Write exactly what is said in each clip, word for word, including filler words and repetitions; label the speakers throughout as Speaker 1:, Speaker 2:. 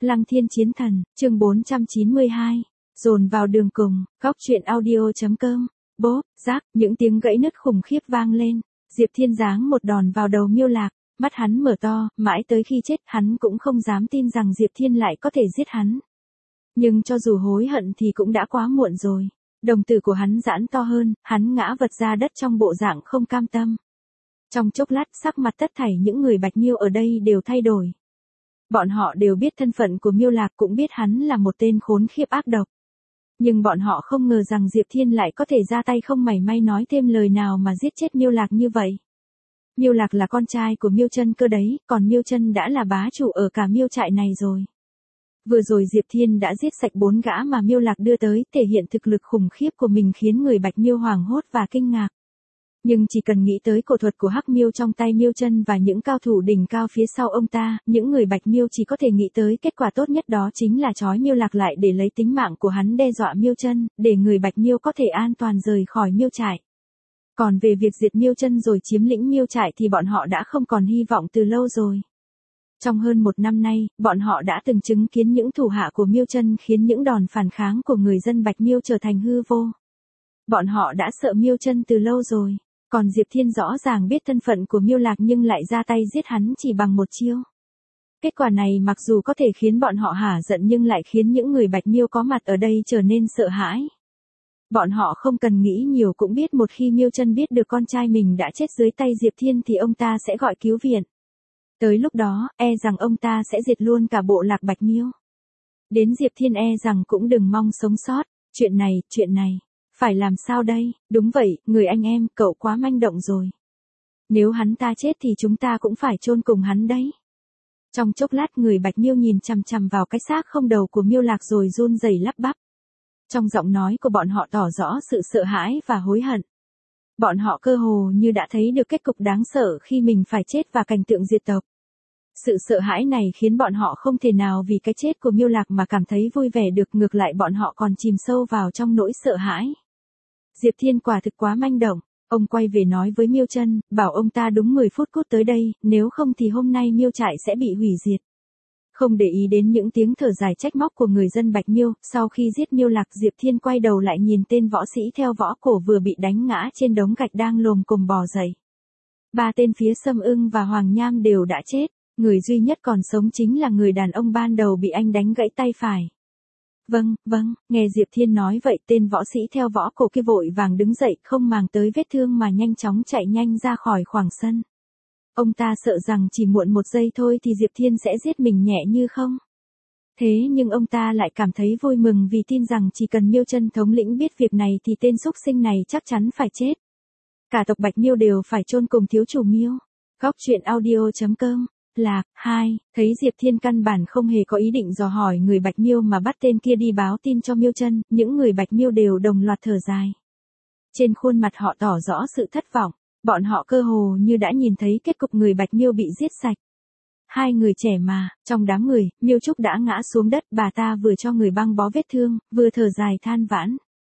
Speaker 1: Lăng Thiên Chiến Thần, chương bốn trăm chín mươi hai. Dồn vào đường cùng, góc truyện audio chấm com. Bốp, rác, những tiếng gãy nứt khủng khiếp vang lên. Diệp Thiên giáng một đòn vào đầu Miêu Lạc, mắt hắn mở to, mãi tới khi chết, hắn cũng không dám tin rằng Diệp Thiên lại có thể giết hắn. Nhưng cho dù hối hận thì cũng đã quá muộn rồi. Đồng tử của hắn giãn to hơn, hắn ngã vật ra đất trong bộ dạng không cam tâm. Trong chốc lát, sắc mặt tất thảy những người Bạch Miêu ở đây đều thay đổi. Bọn họ đều biết thân phận của Miêu Lạc, cũng biết hắn là một tên khốn khiếp ác độc. Nhưng bọn họ không ngờ rằng Diệp Thiên lại có thể ra tay không mảy may nói thêm lời nào mà giết chết Miêu Lạc như vậy. Miêu Lạc là con trai của Miêu Chân cơ đấy, còn Miêu Chân đã là bá chủ ở cả Miêu trại này rồi. Vừa rồi Diệp Thiên đã giết sạch bốn gã mà Miêu Lạc đưa tới, thể hiện thực lực khủng khiếp của mình khiến người Bạch Miêu hoảng hốt và kinh ngạc. Nhưng chỉ cần nghĩ tới cổ thuật của Hắc Miêu trong tay Miêu Chân và những cao thủ đỉnh cao phía sau ông ta, những người Bạch Miêu chỉ có thể nghĩ tới kết quả tốt nhất, đó chính là trói Miêu Lạc lại để lấy tính mạng của hắn đe dọa Miêu Chân, để người Bạch Miêu có thể an toàn rời khỏi Miêu trại. Còn về việc diệt Miêu Chân rồi chiếm lĩnh Miêu trại thì bọn họ đã không còn hy vọng từ lâu rồi. Trong hơn một năm nay, bọn họ đã từng chứng kiến những thủ hạ của Miêu Chân khiến những đòn phản kháng của người dân Bạch Miêu trở thành hư vô. Bọn họ đã sợ Miêu Chân từ lâu rồi. Còn Diệp Thiên rõ ràng biết thân phận của Miêu Lạc nhưng lại ra tay giết hắn chỉ bằng một chiêu. Kết quả này mặc dù có thể khiến bọn họ hả giận nhưng lại khiến những người Bạch Miêu có mặt ở đây trở nên sợ hãi. Bọn họ không cần nghĩ nhiều cũng biết một khi Miêu Chân biết được con trai mình đã chết dưới tay Diệp Thiên thì ông ta sẽ gọi cứu viện. Tới lúc đó, e rằng ông ta sẽ diệt luôn cả bộ lạc Bạch Miêu. Đến Diệp Thiên e rằng cũng đừng mong sống sót. Chuyện này, chuyện này. Phải làm sao đây? Đúng vậy, người anh em, cậu quá manh động rồi. Nếu hắn ta chết thì chúng ta cũng phải chôn cùng hắn đấy. Trong chốc lát người Bạch Miêu nhìn chằm chằm vào cái xác không đầu của Miêu Lạc rồi run rẩy lắp bắp. Trong giọng nói của bọn họ tỏ rõ sự sợ hãi và hối hận. Bọn họ cơ hồ như đã thấy được kết cục đáng sợ khi mình phải chết và cảnh tượng diệt tộc. Sự sợ hãi này khiến bọn họ không thể nào vì cái chết của Miêu Lạc mà cảm thấy vui vẻ được, ngược lại bọn họ còn chìm sâu vào trong nỗi sợ hãi. Diệp Thiên quả thực quá manh động, ông quay về nói với Miêu Chân, bảo ông ta đúng mười phút cút tới đây, nếu không thì hôm nay Miêu trại sẽ bị hủy diệt. Không để ý đến những tiếng thở dài trách móc của người dân Bạch Miêu, sau khi giết Miêu Lạc, Diệp Thiên quay đầu lại nhìn tên võ sĩ theo võ cổ vừa bị đánh ngã trên đống gạch đang lồm cồm bò dậy. Ba tên phía Sâm Ưng và Hoàng Nham đều đã chết, người duy nhất còn sống chính là người đàn ông ban đầu bị anh đánh gãy tay phải. Vâng, vâng, nghe Diệp Thiên nói vậy, tên võ sĩ theo võ cổ kia vội vàng đứng dậy, không màng tới vết thương mà nhanh chóng chạy nhanh ra khỏi khoảng sân. Ông ta sợ rằng chỉ muộn một giây thôi thì Diệp Thiên sẽ giết mình nhẹ như không. Thế nhưng ông ta lại cảm thấy vui mừng vì tin rằng chỉ cần Miêu Chân thống lĩnh biết việc này thì tên súc sinh này chắc chắn phải chết. Cả tộc Bạch Miêu đều phải chôn cùng thiếu chủ Miêu. Góc truyện audio chấm com. Lạc, hai, thấy Diệp Thiên căn bản không hề có ý định dò hỏi người Bạch Miêu mà bắt tên kia đi báo tin cho Miêu Chân, những người Bạch Miêu đều đồng loạt thở dài. Trên khuôn mặt họ tỏ rõ sự thất vọng, bọn họ cơ hồ như đã nhìn thấy kết cục người Bạch Miêu bị giết sạch. Hai người trẻ mà, trong đám người, Miêu Trúc đã ngã xuống đất, bà ta vừa cho người băng bó vết thương, vừa thở dài than vãn.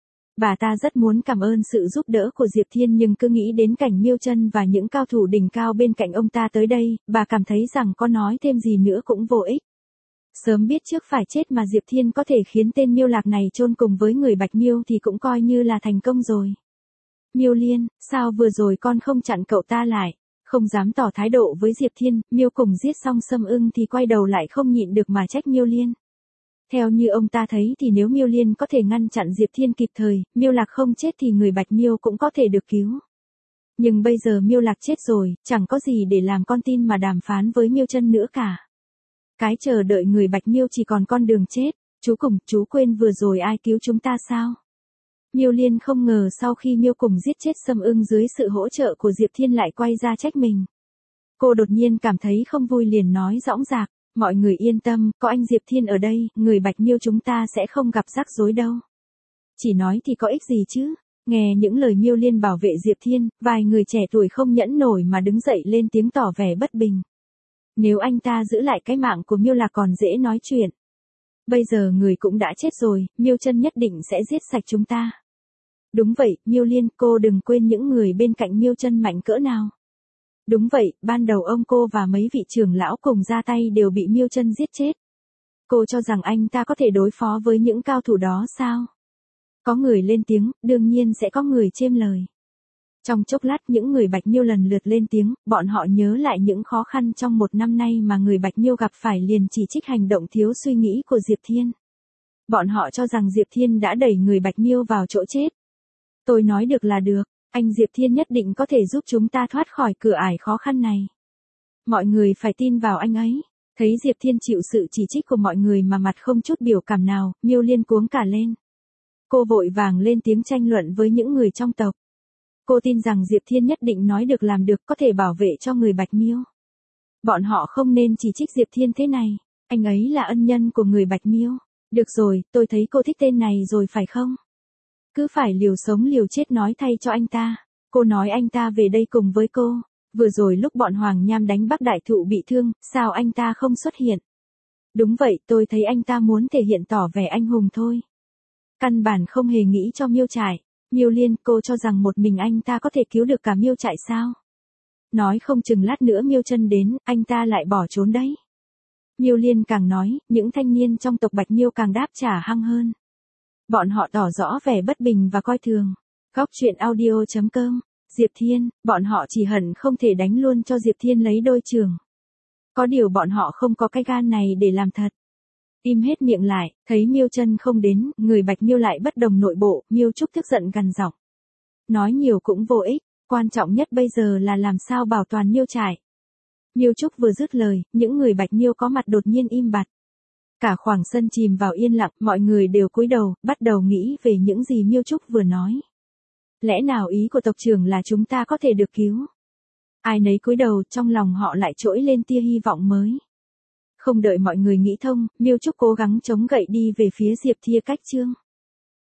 Speaker 1: Bà ta rất muốn cảm ơn sự giúp đỡ của Diệp Thiên nhưng cứ nghĩ đến cảnh Miêu Chân và những cao thủ đỉnh cao bên cạnh ông ta tới đây, bà cảm thấy rằng có nói thêm gì nữa cũng vô ích. Sớm biết trước phải chết mà Diệp Thiên có thể khiến tên Miêu Lạc này chôn cùng với người Bạch Miêu thì cũng coi như là thành công rồi. Miêu Liên, sao vừa rồi con không chặn cậu ta lại? Không dám tỏ thái độ với Diệp Thiên, Miêu cùng giết xong Sâm Ưng thì quay đầu lại không nhịn được mà trách Miêu Liên. Theo như ông ta thấy thì nếu Miêu Liên có thể ngăn chặn Diệp Thiên kịp thời, Miêu Lạc không chết thì người Bạch Miêu cũng có thể được cứu. Nhưng bây giờ Miêu Lạc chết rồi, chẳng có gì để làm con tin mà đàm phán với Miêu Chân nữa cả. Cái chờ đợi người Bạch Miêu chỉ còn con đường chết. Chú Cùng, chú quên vừa rồi ai cứu chúng ta sao? Miêu Liên không ngờ sau khi Miêu Cùng giết chết Sâm Ưng dưới sự hỗ trợ của Diệp Thiên lại quay ra trách mình. Cô đột nhiên cảm thấy không vui liền nói dõng dạc. Mọi người yên tâm, có anh Diệp Thiên ở đây, người Bạch Miêu chúng ta sẽ không gặp rắc rối đâu. Chỉ nói thì có ích gì chứ? Nghe những lời Miêu Liên bảo vệ Diệp Thiên, vài người trẻ tuổi không nhẫn nổi mà đứng dậy lên tiếng tỏ vẻ bất bình. Nếu anh ta giữ lại cái mạng của Miêu Lạc còn dễ nói chuyện. Bây giờ người cũng đã chết rồi, Miêu Chân nhất định sẽ giết sạch chúng ta. Đúng vậy, Miêu Liên, cô đừng quên những người bên cạnh Miêu Chân mạnh cỡ nào. Đúng vậy, ban đầu ông cô và mấy vị trưởng lão cùng ra tay đều bị Miêu Chân giết chết. cô cho rằng anh ta có thể đối phó với những cao thủ đó sao? Có người lên tiếng, đương nhiên sẽ có người chêm lời. Trong chốc lát những người Bạch Miêu lần lượt lên tiếng, bọn họ nhớ lại những khó khăn trong một năm nay mà người Bạch Miêu gặp phải liền chỉ trích hành động thiếu suy nghĩ của Diệp Thiên. Bọn họ cho rằng Diệp Thiên đã đẩy người Bạch Miêu vào chỗ chết. Tôi nói được là được, anh Diệp Thiên nhất định có thể giúp chúng ta thoát khỏi cửa ải khó khăn này. Mọi người phải tin vào anh ấy. Thấy Diệp Thiên chịu sự chỉ trích của mọi người mà mặt không chút biểu cảm nào, Miêu Liên cuống cả lên. Cô vội vàng lên tiếng tranh luận với những người trong tộc. Cô tin rằng Diệp Thiên nhất định nói được làm được, có thể bảo vệ cho người Bạch Miêu. Bọn họ không nên chỉ trích Diệp Thiên thế này, anh ấy là ân nhân của người Bạch Miêu. Được rồi, tôi thấy cô thích tên này rồi phải không? Cứ phải liều sống liều chết nói thay cho anh ta. Cô nói anh ta về đây cùng với cô. Vừa rồi lúc bọn Hoàng Nham đánh Bắc Đại Thụ bị thương, sao anh ta không xuất hiện? Đúng vậy, tôi thấy anh ta muốn thể hiện tỏ vẻ anh hùng thôi. Căn bản không hề nghĩ cho Miêu Trại. Miêu Liên, cô cho rằng một mình anh ta có thể cứu được cả Miêu Trại sao? Nói không chừng lát nữa Miêu Chân đến, anh ta lại bỏ trốn đấy. Miêu Liên càng nói, những thanh niên trong tộc Bạch Miêu càng đáp trả hăng hơn. Bọn họ tỏ rõ vẻ bất bình và coi thường. Góc truyện audio chấm com. Diệp Thiên, bọn họ chỉ hận không thể đánh luôn cho Diệp Thiên lấy đôi trường. Có điều bọn họ không có cái gan này để làm thật. Im hết miệng lại, thấy Miêu Chân không đến, người Bạch Miêu lại bất đồng nội bộ, Miêu Trúc tức giận gằn giọng. Nói nhiều cũng vô ích, quan trọng nhất bây giờ là làm sao bảo toàn Miêu Trại. Miêu Trúc vừa dứt lời, những người Bạch Miêu có mặt đột nhiên im bặt. Cả khoảng sân chìm vào yên lặng, mọi người đều cúi đầu, bắt đầu nghĩ về những gì Miêu Trúc vừa nói. Lẽ nào ý của tộc trưởng là chúng ta có thể được cứu? Ai nấy cúi đầu, trong lòng họ lại trỗi lên tia hy vọng mới. Không đợi mọi người nghĩ thông, Miêu Trúc cố gắng chống gậy đi về phía Diệp Thiên Cách Trương.